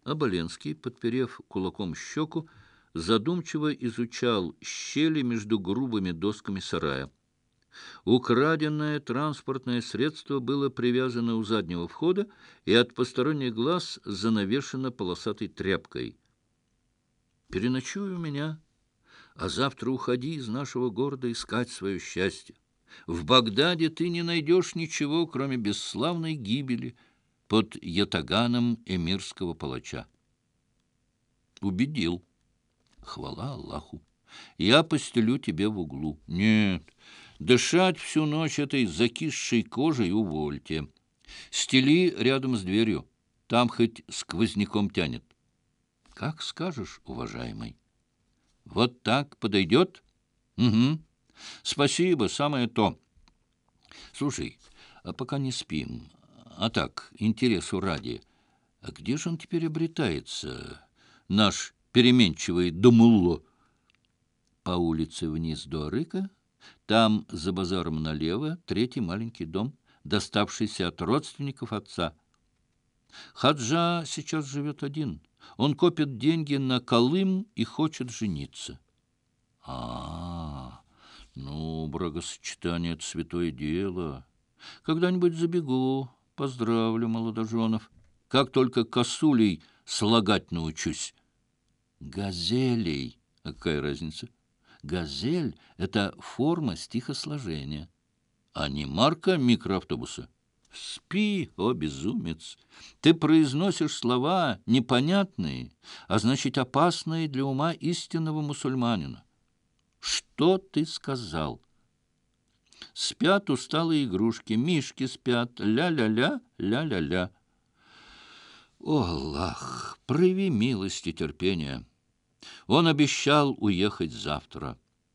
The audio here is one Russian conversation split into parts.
Оболенский, подперев кулаком щеку, задумчиво изучал щели между грубыми досками сарая. Украденное транспортное средство было привязано у заднего входа и от посторонних глаз занавешено полосатой тряпкой. «Переночуй у меня, а завтра уходи из нашего города искать свое счастье. В Багдаде ты не найдешь ничего, кроме бесславной гибели под ятаганом эмирского палача». Убедил. Хвала Аллаху. Я постелю тебе в углу. Нет, дышать всю ночь этой закисшей кожей увольте. Стели рядом с дверью. Там хоть сквозняком тянет. Как скажешь, уважаемый. Вот так подойдет? Угу. Спасибо, самое то. Слушай, а пока не спим, а так, интересу ради, а где же он теперь обретается, наш переменчивый Дамулло? По улице вниз до Арыка, там за базаром налево третий маленький дом, доставшийся от родственников отца. Хаджа сейчас живет один. Он копит деньги на Колым и хочет жениться. Ну, бракосочетание — это святое дело. Когда-нибудь забегу, поздравлю молодоженов. Как только косулей слагать научусь. Газелей. А какая разница? Газель — это форма стихосложения, а не марка микроавтобуса. Спи, о безумец! Ты произносишь слова непонятные, а значит опасные для ума истинного мусульманина. Что ты сказал? Спят усталые игрушки, мишки спят, ля-ля-ля, ля-ля-ля. О, Аллах, прояви милость и терпение. Он обещал уехать завтра.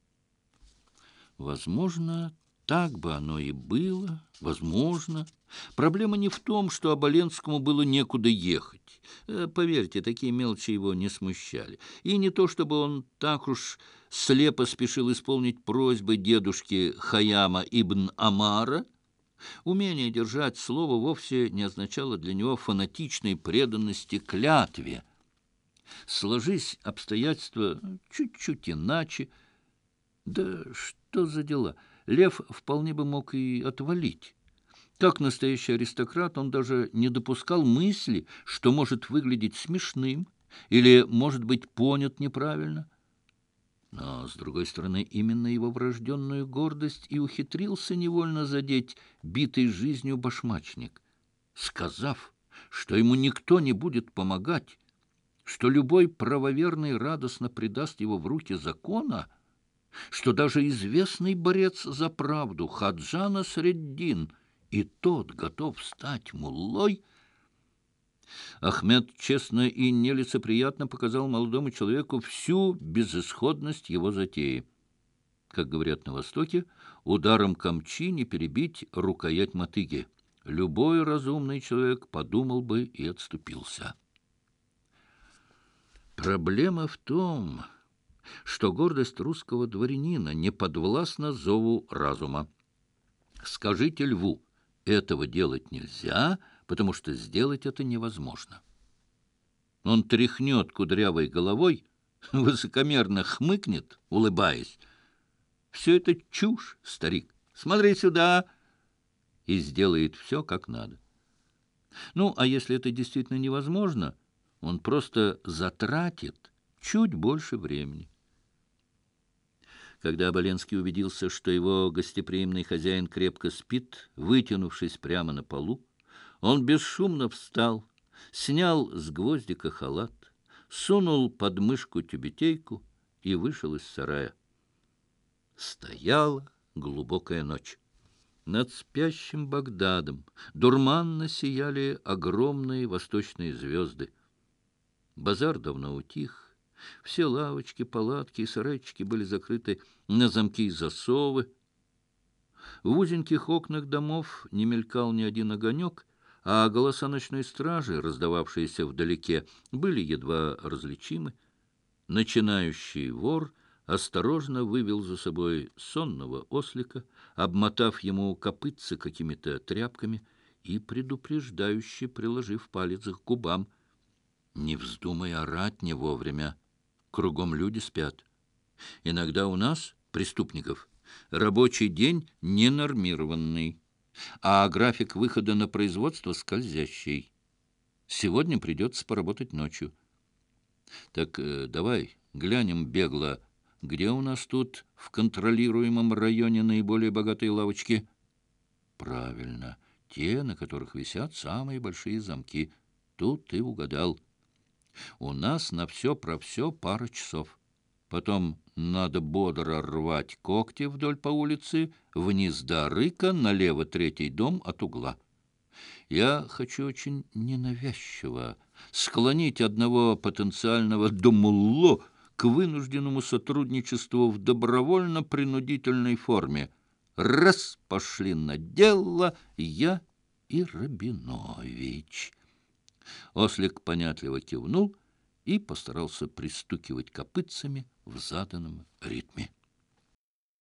Возможно, так бы оно и было, возможно. Проблема не в том, что Оболенскому было некуда ехать. Поверьте, такие мелочи его не смущали. И не то, чтобы он так уж слепо спешил исполнить просьбы дедушки Хаяма ибн Амара. Умение держать слово вовсе не означало для него фанатичной преданности клятве. Сложись обстоятельства чуть-чуть иначе. Да что за дела? Лев вполне бы мог и отвалить. Как настоящий аристократ, он даже не допускал мысли, что может выглядеть смешным или может быть понят неправильно. Но, с другой стороны, именно его врожденную гордость и ухитрился невольно задеть битый жизнью башмачник, сказав, что ему никто не будет помогать, что любой правоверный радостно предаст его в руки закона, что даже известный борец за правду Хаджа Насреддин и тот готов стать муллой. Ахмед честно и нелицеприятно показал молодому человеку всю безысходность его затеи. Как говорят на Востоке, ударом камчи не перебить рукоять мотыги. Любой разумный человек подумал бы и отступился. Проблема в том, что гордость русского дворянина не подвластна зову разума. Скажите льву, этого делать нельзя, потому что сделать это невозможно. Он тряхнет кудрявой головой, высокомерно хмыкнет, улыбаясь. Все это чушь, старик. Смотри сюда. И сделает все как надо. Ну, а если это действительно невозможно, он просто затратит чуть больше времени. Когда Оболенский убедился, что его гостеприимный хозяин крепко спит, вытянувшись прямо на полу, он бесшумно встал, снял с гвоздика халат, сунул под мышку тюбетейку и вышел из сарая. Стояла глубокая ночь. Над спящим Багдадом дурманно сияли огромные восточные звезды. Базар давно утих. Все лавочки, палатки и сарайчики были закрыты на замки и засовы. В узеньких окнах домов не мелькал ни один огонек, а голоса ночной стражи, раздававшиеся вдалеке, были едва различимы. Начинающий вор осторожно вывел за собой сонного ослика, обмотав ему копытца какими-то тряпками и предупреждающе приложив палец к губам. Не вздумай орать не вовремя. Кругом люди спят. Иногда у нас, преступников, рабочий день ненормированный, а график выхода на производство скользящий. Сегодня придется поработать ночью. Так давай глянем бегло, где у нас тут в контролируемом районе наиболее богатые лавочки. Правильно, те, на которых висят самые большие замки. Тут ты угадал. У нас на все про все пара часов. Потом надо бодро рвать когти вдоль по улице, вниз до Рыка, налево третий дом от угла. Я хочу очень ненавязчиво склонить одного потенциального домулло к вынужденному сотрудничеству в добровольно-принудительной форме. Раз пошли на дело я и Рабинович. Ослик понятливо кивнул и постарался пристукивать копытцами в заданном ритме.